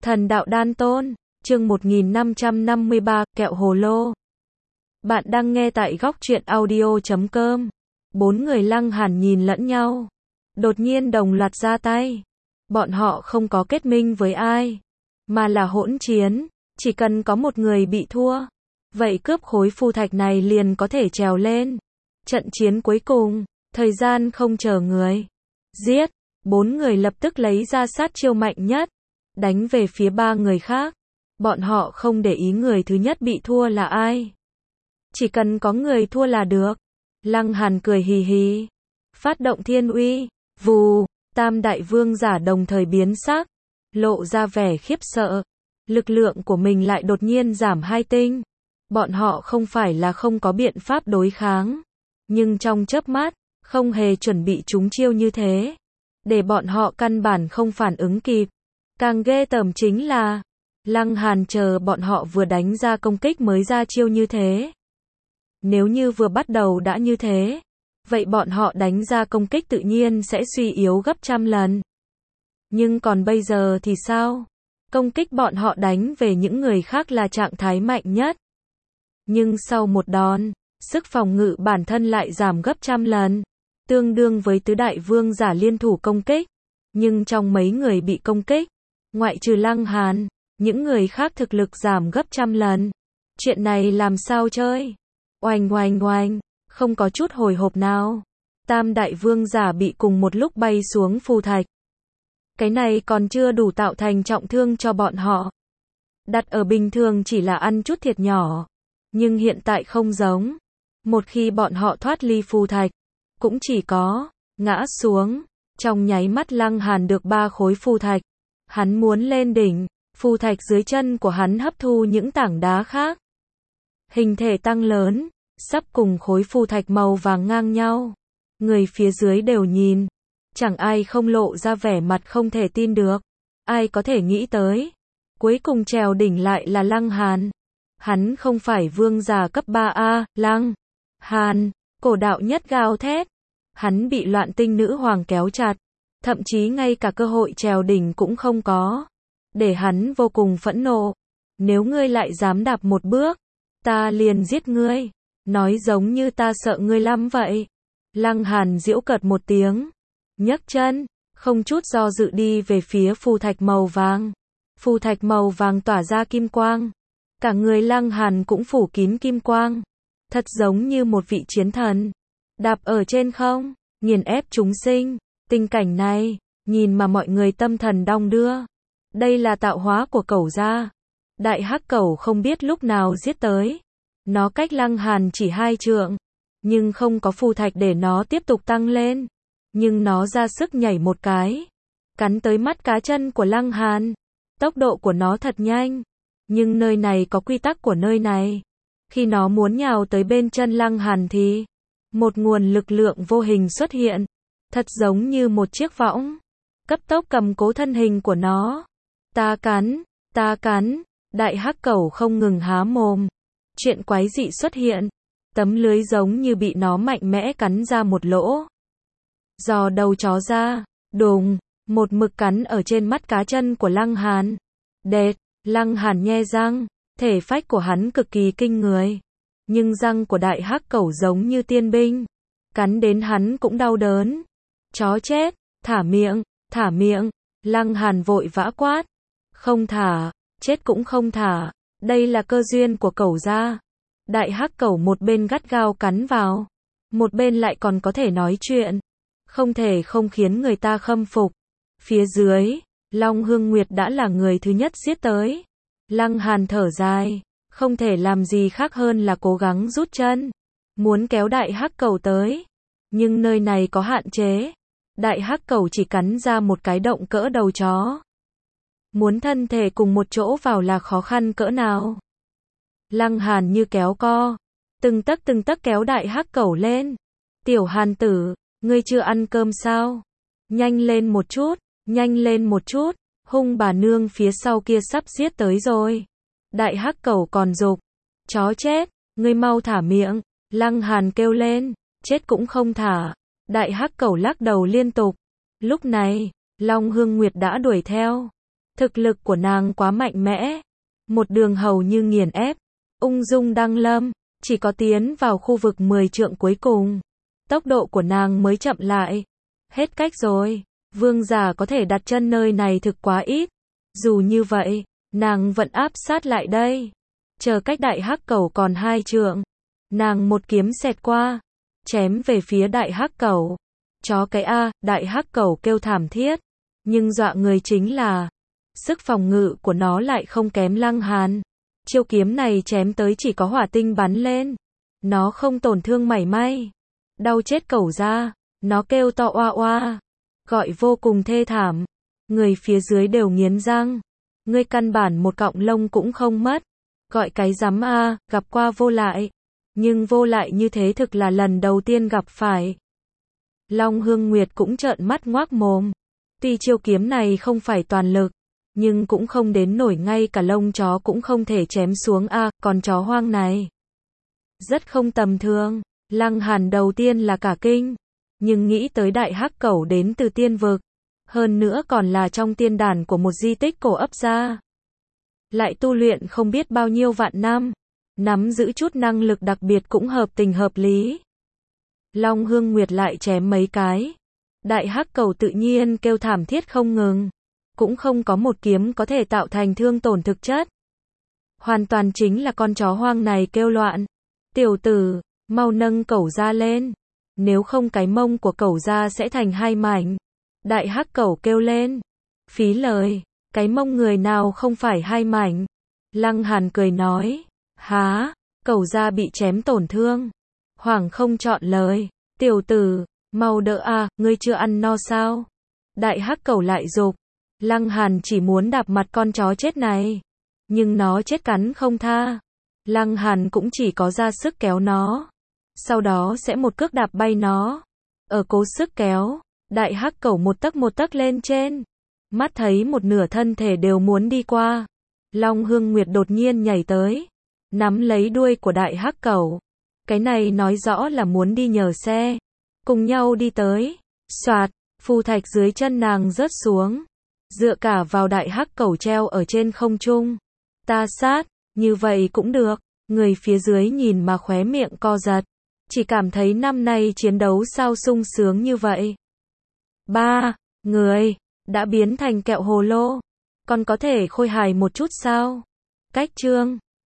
Thần đạo đan tôn, chương 1553, kẹo hồ lô. Bạn đang nghe tại góc truyện audio.com. Bốn người Lăng Hàn nhìn lẫn nhau. Đột nhiên đồng loạt ra tay. Bọn họ không có kết minh với ai, mà là hỗn chiến. Chỉ cần có một người bị thua, vậy cướp khối phù thạch này liền có thể trèo lên. Trận chiến cuối cùng, thời gian không chờ người. Giết, bốn người lập tức lấy ra sát chiêu mạnh nhất, đánh về phía ba người khác. Bọn họ không để ý người thứ nhất bị thua là ai. Chỉ cần có người thua là được. Lăng Hàn cười hì hì. Phát động thiên uy. Vù, tam đại vương giả đồng thời biến sắc. Lộ ra vẻ khiếp sợ. Lực lượng của mình lại đột nhiên giảm 2 tinh. Bọn họ không phải là không có biện pháp đối kháng. Nhưng trong chớp mắt, không hề chuẩn bị trúng chiêu như thế. Để bọn họ căn bản không phản ứng kịp. Càng ghê tởm chính là Lăng Hàn chờ bọn họ vừa đánh ra công kích mới ra chiêu như thế. Nếu như vừa bắt đầu đã như thế, vậy bọn họ đánh ra công kích tự nhiên sẽ suy yếu gấp trăm lần. Nhưng còn bây giờ thì sao? Công kích bọn họ đánh về những người khác là trạng thái mạnh nhất. Nhưng sau một đòn, sức phòng ngự bản thân lại giảm gấp trăm lần, tương đương với tứ đại vương giả liên thủ công kích. Nhưng trong mấy người bị công kích, ngoại trừ Lăng Hàn, những người khác thực lực giảm gấp trăm lần. Chuyện này làm sao chơi? Oanh oanh oanh, không có chút hồi hộp nào. Tam đại vương giả bị cùng một lúc bay xuống phù thạch. Cái này còn chưa đủ tạo thành trọng thương cho bọn họ. Đặt ở bình thường chỉ là ăn chút thiệt nhỏ. Nhưng hiện tại không giống. Một khi bọn họ thoát ly phù thạch, cũng chỉ có ngã xuống. Trong nháy mắt Lăng Hàn được 3 khối phù thạch. Hắn muốn lên đỉnh, phù thạch dưới chân của hắn hấp thu những tảng đá khác. Hình thể tăng lớn, sắp cùng khối phù thạch màu vàng ngang nhau. Người phía dưới đều nhìn, chẳng ai không lộ ra vẻ mặt không thể tin được. Ai có thể nghĩ tới, cuối cùng trèo đỉnh lại là Lăng Hàn. Hắn không phải vương giả cấp 3A, Lăng Hàn, cổ đạo nhất gào thét. Hắn bị Loạn Tinh nữ hoàng kéo chặt, thậm chí ngay cả cơ hội trèo đỉnh cũng không có. Để hắn vô cùng phẫn nộ. Nếu ngươi lại dám đạp một bước, ta liền giết ngươi. Nói giống như ta sợ ngươi lắm vậy. Lăng Hàn giễu cợt một tiếng, nhấc chân, không chút do dự đi về phía phù thạch màu vàng. Phù thạch màu vàng tỏa ra kim quang. Cả người Lăng Hàn cũng phủ kín kim quang. Thật giống như một vị chiến thần. Đạp ở trên không, nghiền ép chúng sinh. Tình cảnh này, nhìn mà mọi người tâm thần đong đưa. Đây là tạo hóa của cẩu gia. Đại hắc cẩu không biết lúc nào giết tới. Nó cách Lăng Hàn chỉ 2 trượng. Nhưng không có phù thạch để nó tiếp tục tăng lên. Nhưng nó ra sức nhảy một cái. Cắn tới mắt cá chân của Lăng Hàn. Tốc độ của nó thật nhanh. Nhưng nơi này có quy tắc của nơi này. Khi nó muốn nhào tới bên chân Lăng Hàn thì một nguồn lực lượng vô hình xuất hiện. Thật giống như một chiếc võng. Cấp tốc cầm cố thân hình của nó. Ta cắn, đại hắc cẩu không ngừng há mồm. Chuyện quái dị xuất hiện. Tấm lưới giống như bị nó mạnh mẽ cắn ra một lỗ. Giò đầu chó ra, đùng, một mực cắn ở trên mắt cá chân của Lăng Hàn. Đệt, Lăng Hàn nhe răng, thể phách của hắn cực kỳ kinh người. Nhưng răng của đại hắc cẩu giống như tiên binh. Cắn đến hắn cũng đau đớn. Chó chết, thả miệng, Lăng Hàn vội vã quát. Không thả, chết cũng không thả, đây là cơ duyên của cẩu gia. Đại hắc cẩu một bên gắt gao cắn vào, một bên lại còn có thể nói chuyện. Không thể không khiến người ta khâm phục. Phía dưới, Long Hương Nguyệt đã là người thứ nhất giết tới. Lăng Hàn thở dài, không thể làm gì khác hơn là cố gắng rút chân. Muốn kéo đại hắc cẩu tới. Nhưng nơi này có hạn chế. Đại hắc cẩu chỉ cắn ra một cái động cỡ đầu chó. Muốn thân thể cùng một chỗ vào là khó khăn cỡ nào. Lăng Hàn như kéo co, từng tấc kéo đại hắc cẩu lên. Tiểu Hàn tử, ngươi chưa ăn cơm sao? Nhanh lên một chút, hung bà nương phía sau kia sắp giết tới rồi. Đại hắc cẩu còn giục, chó chết, ngươi mau thả miệng. Lăng Hàn kêu lên, chết cũng không thả. Đại hắc cẩu lắc đầu liên tục. Lúc này, Long Hương Nguyệt đã đuổi theo. Thực lực của nàng quá mạnh mẽ. Một đường hầu như nghiền ép. Ung dung đăng lâm. Chỉ có tiến vào khu vực 10 trượng cuối cùng. Tốc độ của nàng mới chậm lại. Hết cách rồi. Vương giả có thể đặt chân nơi này thực quá ít. Dù như vậy, nàng vẫn áp sát lại đây. Chờ cách đại hắc cẩu còn 2 trượng. Nàng một kiếm xẹt qua. Chém về phía đại hắc cẩu. Chó cái A, đại hắc cẩu kêu thảm thiết. Nhưng dọa người chính là sức phòng ngự của nó lại không kém Lăng Hàn. Chiêu kiếm này chém tới chỉ có hỏa tinh bắn lên. Nó không tổn thương mảy may. Đau chết cẩu ra. Nó kêu to oa oa. Gọi vô cùng thê thảm. Người phía dưới đều nghiến răng. Ngươi căn bản một cọng lông cũng không mất. Gọi cái rắm a, gặp qua vô lại. Nhưng vô lại như thế thực là lần đầu tiên gặp phải. Long Hương Nguyệt cũng trợn mắt ngoác mồm. Tuy chiêu kiếm này không phải toàn lực, nhưng cũng không đến nổi ngay cả lông chó cũng không thể chém xuống a, còn chó hoang này rất không tầm thường. Lăng Hàn đầu tiên là cả kinh, nhưng nghĩ tới đại hắc cẩu đến từ tiên vực, hơn nữa còn là trong tiên đàn của một di tích cổ ấp ra, lại tu luyện không biết bao nhiêu vạn năm, nắm giữ chút năng lực đặc biệt cũng hợp tình hợp lý. Long Hương Nguyệt lại chém mấy cái. Đại hắc cẩu tự nhiên kêu thảm thiết không ngừng. Cũng không có một kiếm có thể tạo thành thương tổn thực chất. Hoàn toàn chính là con chó hoang này kêu loạn. Tiểu tử, mau nâng cẩu ra lên. Nếu không cái mông của cẩu ra sẽ thành 2 mảnh. Đại hắc cẩu kêu lên. Phí lời, cái mông người nào không phải 2 mảnh. Lăng Hàn cười nói. Há, cẩu ra bị chém tổn thương. Hoảng không chọn lời. Tiểu tử, mau đỡ a, ngươi chưa ăn no sao? Đại hắc cẩu lại dục. Lăng Hàn chỉ muốn đạp mặt con chó chết này. Nhưng nó chết cắn không tha. Lăng Hàn cũng chỉ có ra sức kéo nó. Sau đó sẽ một cước đạp bay nó. Ở cố sức kéo, đại hắc cẩu một tấc lên trên. Mắt thấy một nửa thân thể đều muốn đi qua. Long Hương Nguyệt đột nhiên nhảy tới. Nắm lấy đuôi của đại hắc cẩu. Cái này nói rõ là muốn đi nhờ xe. Cùng nhau đi tới. Soạt, phù thạch dưới chân nàng rớt xuống. Dựa cả vào đại hắc cẩu treo ở trên không trung. Ta sát, như vậy cũng được. Người phía dưới nhìn mà khóe miệng co giật. Chỉ cảm thấy năm nay chiến đấu sao sung sướng như vậy. 3. Người đã biến thành kẹo hồ lô. Còn có thể khôi hài một chút sao? Cách chương